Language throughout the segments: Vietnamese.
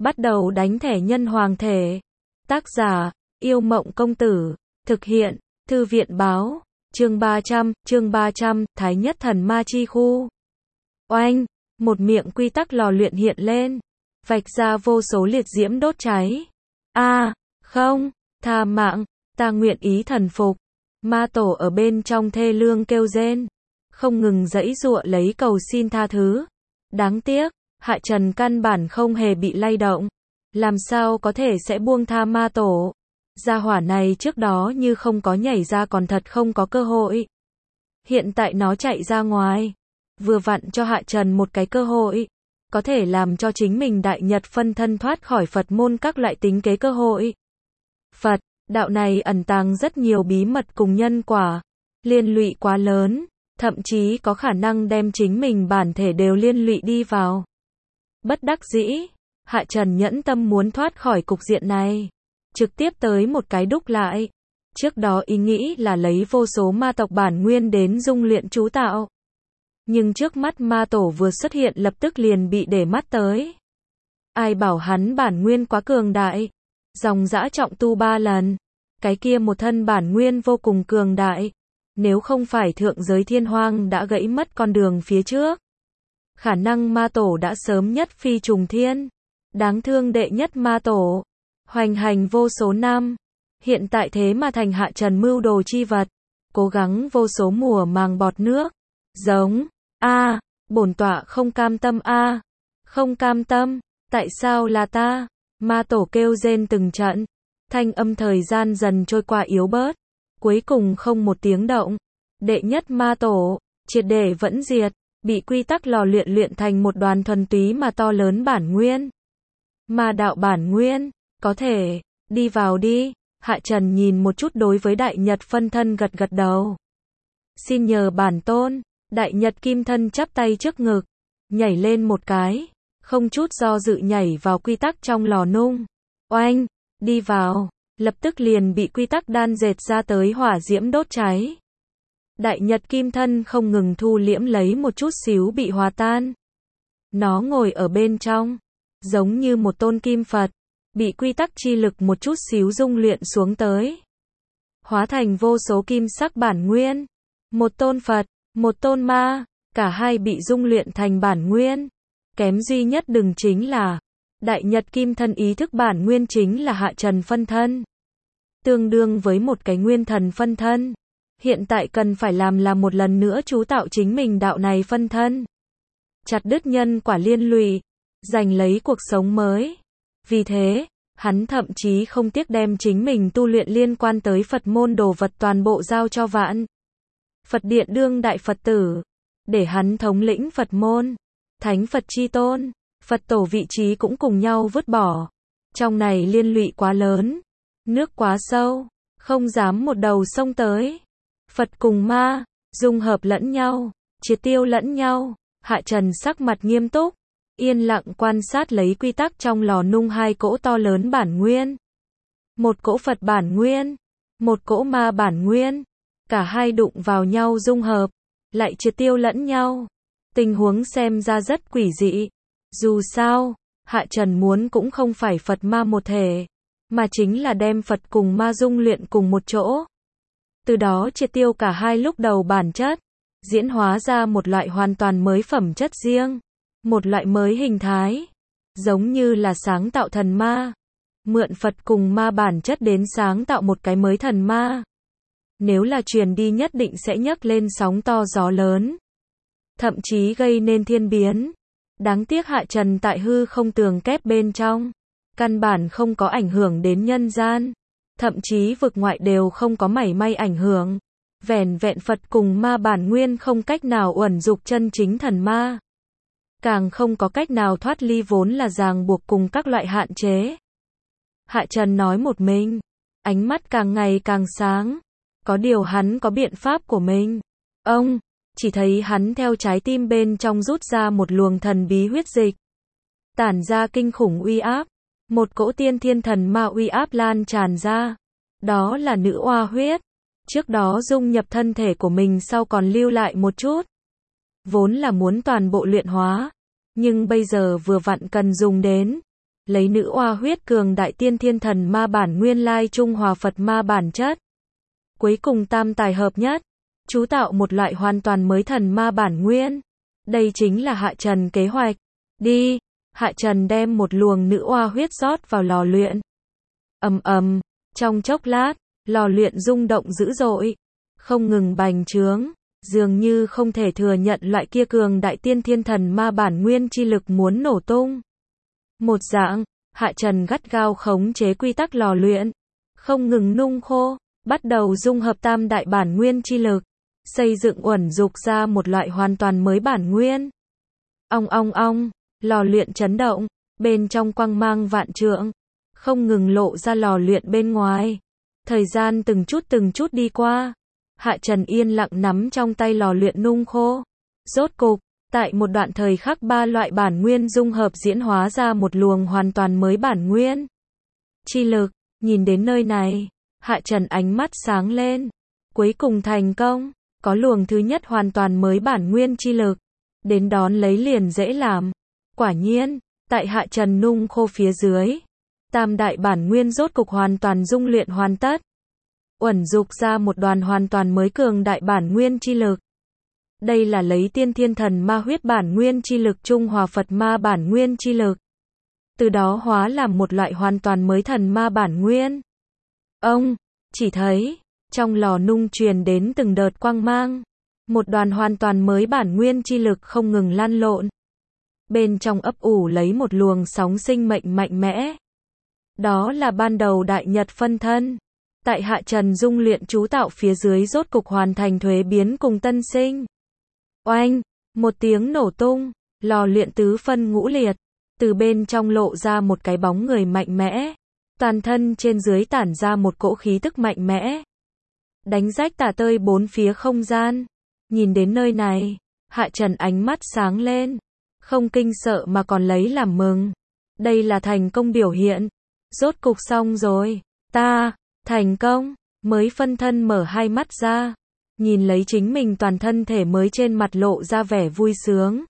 Bắt đầu đánh thẻ nhân hoàng thể. Tác giả, Yêu Mộng Công Tử. Thực hiện, Thư viện Báo. Chương 300, Thái Nhất Thần Ma Chi Khu. Oanh, một miệng quy tắc lò luyện hiện lên, vạch ra vô số liệt diễm đốt cháy. Không, tha mạng, ta nguyện ý thần phục. Ma tổ ở bên trong thê lương kêu rên, không ngừng giãy giụa lấy cầu xin tha thứ. Đáng tiếc, Hạ Trần căn bản không hề bị lay động, làm sao có thể sẽ buông tha ma tổ. Gia hỏa này trước đó như không có nhảy ra còn thật không có cơ hội. Hiện tại nó chạy ra ngoài, vừa vặn cho Hạ Trần một cái cơ hội, có thể làm cho chính mình đại nhật phân thân thoát khỏi Phật môn các loại tính kế cơ hội. Phật, đạo này ẩn tàng rất nhiều bí mật cùng nhân quả, liên lụy quá lớn, thậm chí có khả năng đem chính mình bản thể đều liên lụy đi vào. Bất đắc dĩ, Hạ Trần nhẫn tâm muốn thoát khỏi cục diện này, trực tiếp tới một cái đúc lại. Trước đó ý nghĩ là lấy vô số ma tộc bản nguyên đến dung luyện chú tạo. Nhưng trước mắt ma tổ vừa xuất hiện lập tức liền bị để mắt tới. Ai bảo hắn bản nguyên quá cường đại, dòng dã trọng tu 3 lần. Cái kia một thân bản nguyên vô cùng cường đại, nếu không phải thượng giới thiên hoang đã gãy mất con đường phía trước, khả năng ma tổ đã sớm nhất phi trùng thiên. Đáng thương đệ nhất ma tổ, hoành hành vô số năm, hiện tại thế mà thành Hạ Trần mưu đồ chi vật, cố gắng vô số mùa màng bọt nước. Giống, bổn tọa không cam tâm không cam tâm, tại sao là ta? Ma tổ kêu rên từng trận, thanh âm thời gian dần trôi qua yếu bớt, cuối cùng không một tiếng động. Đệ nhất ma tổ, triệt để vẫn diệt, bị quy tắc lò luyện thành một đoàn thuần túy mà to lớn bản nguyên. Ma đạo bản nguyên, có thể, đi vào đi. Hạ Trần nhìn một chút đối với đại nhật phân thân gật gật đầu. Xin nhờ bản tôn. Đại nhật kim thân chắp tay trước ngực, nhảy lên một cái, không chút do dự nhảy vào quy tắc trong lò nung. Oanh, đi vào, lập tức liền bị quy tắc đan dệt ra tới hỏa diễm đốt cháy. Đại nhật kim thân không ngừng thu liễm lấy một chút xíu bị hòa tan. Nó ngồi ở bên trong, giống như một tôn kim Phật, bị quy tắc chi lực một chút xíu dung luyện xuống tới, hóa thành vô số kim sắc bản nguyên. Một tôn Phật, một tôn ma, cả hai bị dung luyện thành bản nguyên. Kém duy nhất đừng chính là, đại nhật kim thân ý thức bản nguyên chính là Hạ Trần phân thân, tương đương với một cái nguyên thần phân thân. Hiện tại cần phải làm là một lần nữa chú tạo chính mình đạo này phân thân, chặt đứt nhân quả liên lụy, giành lấy cuộc sống mới. Vì thế, hắn thậm chí không tiếc đem chính mình tu luyện liên quan tới Phật môn đồ vật toàn bộ giao cho Vạn Phật Điện đương đại Phật tử, để hắn thống lĩnh Phật môn. Thánh Phật chi tôn, Phật tổ vị trí cũng cùng nhau vứt bỏ. Trong này liên lụy quá lớn, nước quá sâu, không dám một đầu xông tới. Phật cùng ma, dung hợp lẫn nhau, triệt tiêu lẫn nhau. Hạ Trần sắc mặt nghiêm túc, yên lặng quan sát lấy quy tắc trong lò nung hai cỗ to lớn bản nguyên. Một cỗ Phật bản nguyên, một cỗ ma bản nguyên. Cả hai đụng vào nhau dung hợp, lại triệt tiêu lẫn nhau. Tình huống xem ra rất quỷ dị. Dù sao, Hạ Trần muốn cũng không phải Phật ma một thể, mà chính là đem Phật cùng ma dung luyện cùng một chỗ. Từ đó triệt tiêu cả hai lúc đầu bản chất, diễn hóa ra một loại hoàn toàn mới phẩm chất riêng, một loại mới hình thái, giống như là sáng tạo thần ma. Mượn Phật cùng ma bản chất đến sáng tạo một cái mới thần ma. Nếu là truyền đi nhất định sẽ nhấc lên sóng to gió lớn, thậm chí gây nên thiên biến. Đáng tiếc Hạ Trần tại hư không tường kép bên trong, căn bản không có ảnh hưởng đến nhân gian, thậm chí vực ngoại đều không có mảy may ảnh hưởng. Vẻn vẹn Phật cùng ma bản nguyên không cách nào uẩn dục chân chính thần ma, càng không có cách nào thoát ly vốn là ràng buộc cùng các loại hạn chế. Hạ Trần nói một mình, ánh mắt càng ngày càng sáng. Có điều hắn có biện pháp của mình. Ông, chỉ thấy hắn theo trái tim bên trong rút ra một luồng thần bí huyết dịch, tản ra kinh khủng uy áp. Một cỗ tiên thiên thần ma uy áp lan tràn ra. Đó là nữ oa huyết. Trước đó dung nhập thân thể của mình sau còn lưu lại một chút. Vốn là muốn toàn bộ luyện hóa, nhưng bây giờ vừa vặn cần dùng đến. lấy nữ oa huyết cường đại tiên thiên thần ma bản nguyên lai trung hòa Phật ma bản chất. Cuối cùng tam tài hợp nhất, chú tạo một loại hoàn toàn mới thần ma bản nguyên. Đây chính là Hạ Trần kế hoạch. Đi, Hạ Trần đem một luồng nữ oa huyết rót vào lò luyện. Ầm ầm, trong chốc lát, lò luyện rung động dữ dội, không ngừng bành trướng, dường như không thể thừa nhận loại kia cường đại tiên thiên thần ma bản nguyên chi lực muốn nổ tung. Một dạng, Hạ Trần gắt gao khống chế quy tắc lò luyện, không ngừng nung khô, bắt đầu dung hợp tam đại bản nguyên chi lực, xây dựng uẩn dục ra một loại hoàn toàn mới bản nguyên. Ong ong ong, lò luyện chấn động, bên trong quang mang vạn trượng, không ngừng lộ ra lò luyện bên ngoài. Thời gian từng chút đi qua, Hạ Trần yên lặng nắm trong tay lò luyện nung khô. Rốt cục, tại một đoạn thời khắc ba loại bản nguyên dung hợp diễn hóa ra một luồng hoàn toàn mới bản nguyên chi lực. Nhìn đến nơi này, Hạ Trần ánh mắt sáng lên. Cuối cùng thành công, có luồng thứ nhất hoàn toàn mới bản nguyên chi lực. Đến đón lấy liền dễ làm. Quả nhiên, tại Hạ Trần nung khô phía dưới, tam đại bản nguyên rốt cục hoàn toàn dung luyện hoàn tất. Uẩn dục ra một đoàn hoàn toàn mới cường đại bản nguyên chi lực. Đây là lấy tiên thiên thần ma huyết bản nguyên chi lực trung hòa Phật ma bản nguyên chi lực. Từ đó hóa làm một loại hoàn toàn mới thần ma bản nguyên. Ông, chỉ thấy, trong lò nung truyền đến từng đợt quang mang. Một đoàn hoàn toàn mới bản nguyên chi lực không ngừng lan lộn. Bên trong ấp ủ lấy một luồng sóng sinh mệnh mạnh mẽ. Đó là ban đầu đại nhật phân thân. Tại Hạ Trần dung luyện chú tạo phía dưới rốt cục hoàn thành thuế biến cùng tân sinh. Oanh, một tiếng nổ tung, lò luyện tứ phân ngũ liệt, từ bên trong lộ ra một cái bóng người mạnh mẽ, toàn thân trên dưới tản ra một cỗ khí tức mạnh mẽ, đánh rách tả tơi bốn phía không gian. Nhìn đến nơi này, Hạ Trần ánh mắt sáng lên, không kinh sợ mà còn lấy làm mừng. Đây là thành công biểu hiện. Rốt cục xong rồi, ta thành công. Mới phân thân mở hai mắt ra, nhìn lấy chính mình toàn thân thể mới trên mặt lộ ra vẻ vui sướng.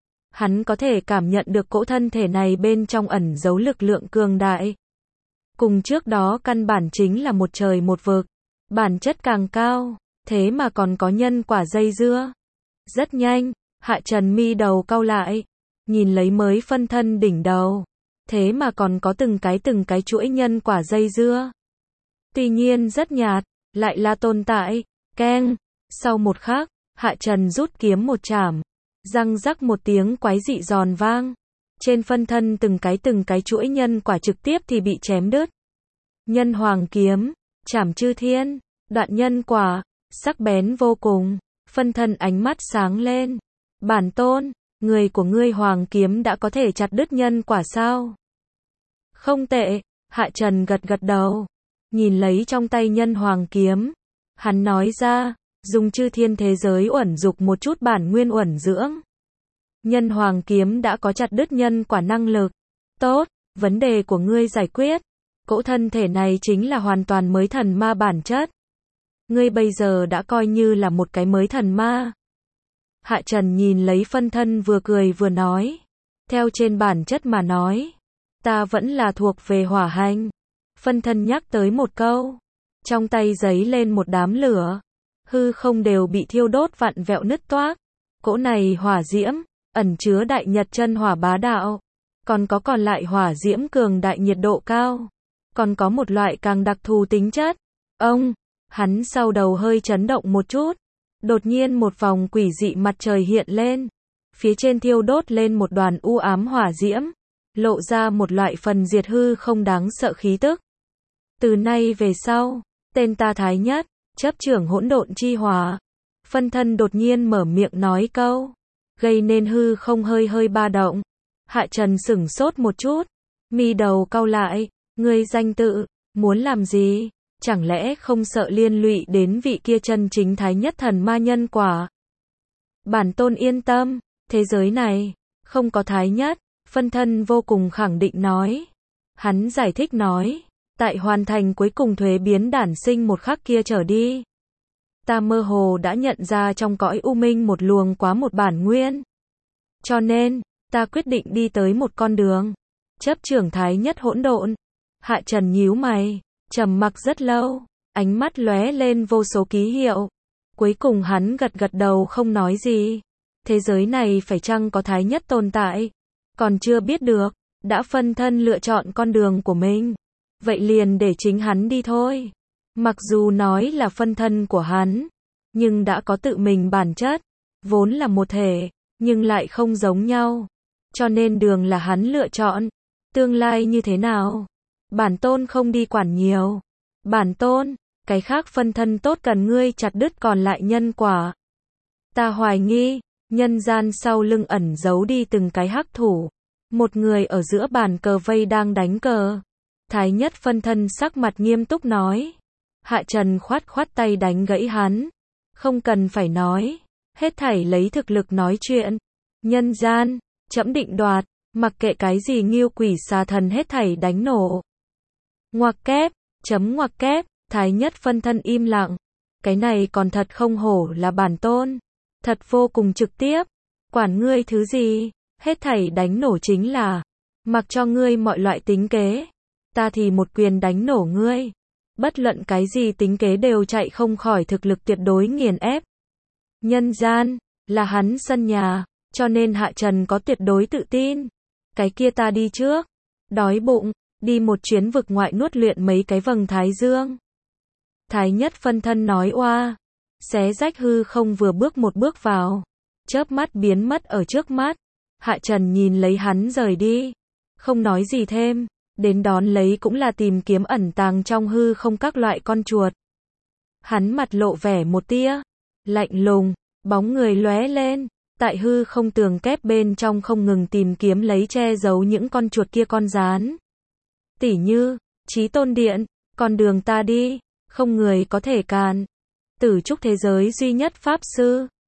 Hắn có thể cảm nhận được cỗ thân thể này bên trong ẩn giấu lực lượng cường đại. Cùng trước đó căn bản chính là một trời một vực, bản chất càng cao, thế mà còn có nhân quả dây dưa. Rất nhanh, Hạ Trần mi đầu cau lại, nhìn lấy mới phân thân đỉnh đầu, thế mà còn có từng cái chuỗi nhân quả dây dưa. Tuy nhiên rất nhạt, lại là tồn tại. Keng, sau một khắc, Hạ Trần rút kiếm một chảm, răng rắc một tiếng quái dị giòn vang. Trên phân thân từng cái chuỗi nhân quả trực tiếp thì bị chém đứt. Nhân hoàng kiếm, chảm chư thiên, đoạn nhân quả, sắc bén vô cùng. Phân thân ánh mắt sáng lên. Bản tôn, người của ngươi hoàng kiếm đã có thể chặt đứt nhân quả sao? Không tệ, Hạ Trần gật gật đầu. Nhìn lấy trong tay nhân hoàng kiếm, hắn nói ra, dùng chư thiên thế giới uẩn dục một chút bản nguyên uẩn dưỡng. Nhân hoàng kiếm đã có chặt đứt nhân quả năng lực. Tốt, vấn đề của ngươi giải quyết. Cỗ thân thể này chính là hoàn toàn mới thần ma bản chất. Ngươi bây giờ đã coi như là một cái mới thần ma. Hạ Trần nhìn lấy phân thân vừa cười vừa nói. Theo trên bản chất mà nói, ta vẫn là thuộc về hỏa hành. Phân thân nhắc tới một câu, trong tay giấy lên một đám lửa, hư không đều bị thiêu đốt vặn vẹo nứt toác. Cỗ này hỏa diễm, ẩn chứa đại nhật chân hỏa bá đạo, còn lại hỏa diễm cường đại nhiệt độ cao, còn có một loại càng đặc thù tính chất. Ông, hắn sau đầu hơi chấn động một chút, đột nhiên một vòng quỷ dị mặt trời hiện lên, phía trên thiêu đốt lên một đoàn u ám hỏa diễm, lộ ra một loại phần diệt hư không đáng sợ khí tức. Từ nay về sau, tên ta Thái Nhất, chấp trưởng hỗn độn chi hỏa. Phân thân đột nhiên mở miệng nói câu, gây nên hư không hơi ba động. Hạ Trần sửng sốt một chút, mi đầu cau lại, ngươi danh tự, muốn làm gì? Chẳng lẽ không sợ liên lụy đến vị kia chân chính Thái Nhất thần ma nhân quả? Bản tôn yên tâm, thế giới này, không có Thái Nhất, phân thân vô cùng khẳng định nói. Hắn giải thích nói, tại hoàn thành cuối cùng thuế biến đản sinh một khắc kia trở đi, ta mơ hồ đã nhận ra trong cõi u minh một luồng quá một bản nguyên. Cho nên, ta quyết định đi tới một con đường. Chấp trưởng thái nhất hỗn độn. Hạ Trần nhíu mày, trầm mặc rất lâu, ánh mắt lóe lên vô số ký hiệu. Cuối cùng hắn gật gật đầu không nói gì. Thế giới này phải chăng có thái nhất tồn tại? Còn chưa biết được, đã phân thân lựa chọn con đường của mình. Vậy liền để chính hắn đi thôi. Mặc dù nói là phân thân của hắn, nhưng đã có tự mình bản chất, vốn là một thể, nhưng lại không giống nhau. Cho nên đường là hắn lựa chọn. Tương lai như thế nào? Bản tôn không đi quản nhiều. Bản tôn, cái khác phân thân tốt cần ngươi chặt đứt còn lại nhân quả. Ta hoài nghi, nhân gian sau lưng ẩn giấu đi từng cái hắc thủ. Một người ở giữa bàn cờ vây đang đánh cờ. Thái nhất phân thân sắc mặt nghiêm túc nói. Hạ Trần khoát khoát tay đánh gãy hắn. Không cần phải nói, hết thảy lấy thực lực nói chuyện. Nhân gian, trẫm định đoạt, mặc kệ cái gì nghiêu quỷ xà thần hết thảy đánh nổ. Ngoặc kép, chấm ngoặc kép, thái nhất phân thân im lặng. Cái này còn thật không hổ là bản tôn. Thật vô cùng trực tiếp. Quản ngươi thứ gì, hết thảy đánh nổ chính là. Mặc cho ngươi mọi loại tính kế. Ta thì một quyền đánh nổ ngươi. Bất luận cái gì tính kế đều chạy không khỏi thực lực tuyệt đối nghiền ép. Nhân gian, là hắn sân nhà, cho nên Hạ Trần có tuyệt đối tự tin. Cái kia ta đi trước. Đói bụng, đi một chuyến vực ngoại nuốt luyện mấy cái vầng thái dương. Thái nhất phân thân nói oa. Xé rách hư không vừa bước một bước vào. Chớp mắt biến mất ở trước mắt. Hạ Trần nhìn lấy hắn rời đi. Không nói gì thêm. Đến đón lấy cũng là tìm kiếm ẩn tàng trong hư không các loại con chuột. Hắn mặt lộ vẻ một tia lạnh lùng, bóng người lóe lên, tại hư không tường kép bên trong không ngừng tìm kiếm lấy che giấu những con chuột kia con gián. Tỉ như, Chí Tôn Điện, con đường ta đi, không người có thể cản. Tử trúc thế giới duy nhất pháp sư.